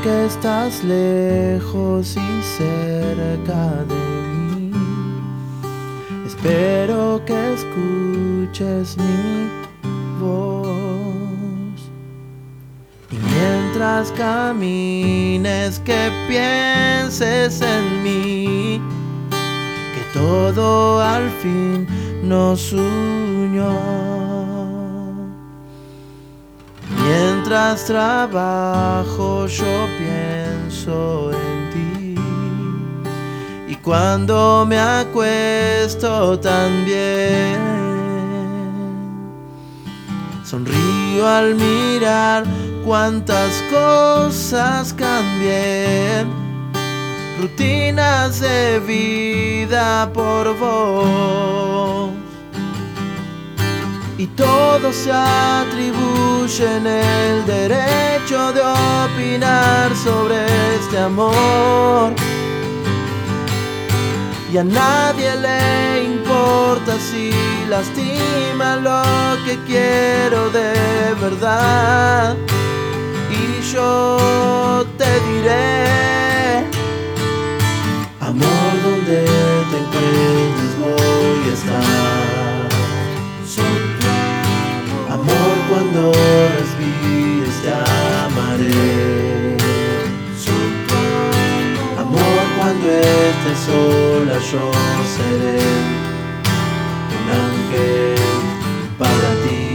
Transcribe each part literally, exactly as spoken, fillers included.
que estás lejos y cerca de mí. Espero que escuches mi voz. Y mientras camines, que pienses en mí, que todo al fin nos unió. Mientras trabajo yo pienso en ti, y cuando me acuesto también sonrío al mirar cuántas cosas cambié, rutinas de vida por vos. Y todos se atribuyen el derecho de opinar sobre este amor, y a nadie le importa si lastima lo que quiero de verdad. Y yo te diré, amor, donde te encuentres voy a estar. Amor, cuando respires te amaré. Amor, cuando estés sola yo seré un ángel para ti.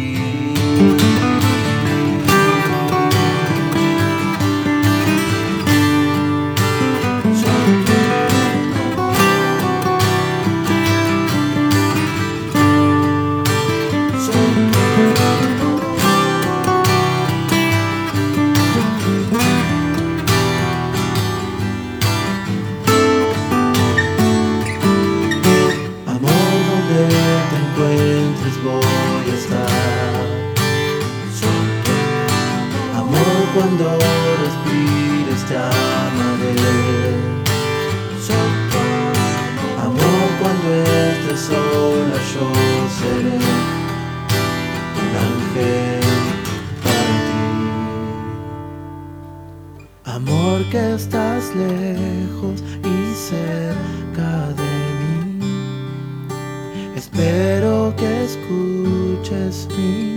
Voy a estar. Amor, cuando respires te amaré. Amor, cuando estés sola yo seré un ángel para ti. Amor, que estás lejos y cerca de mí, espero que escuches mi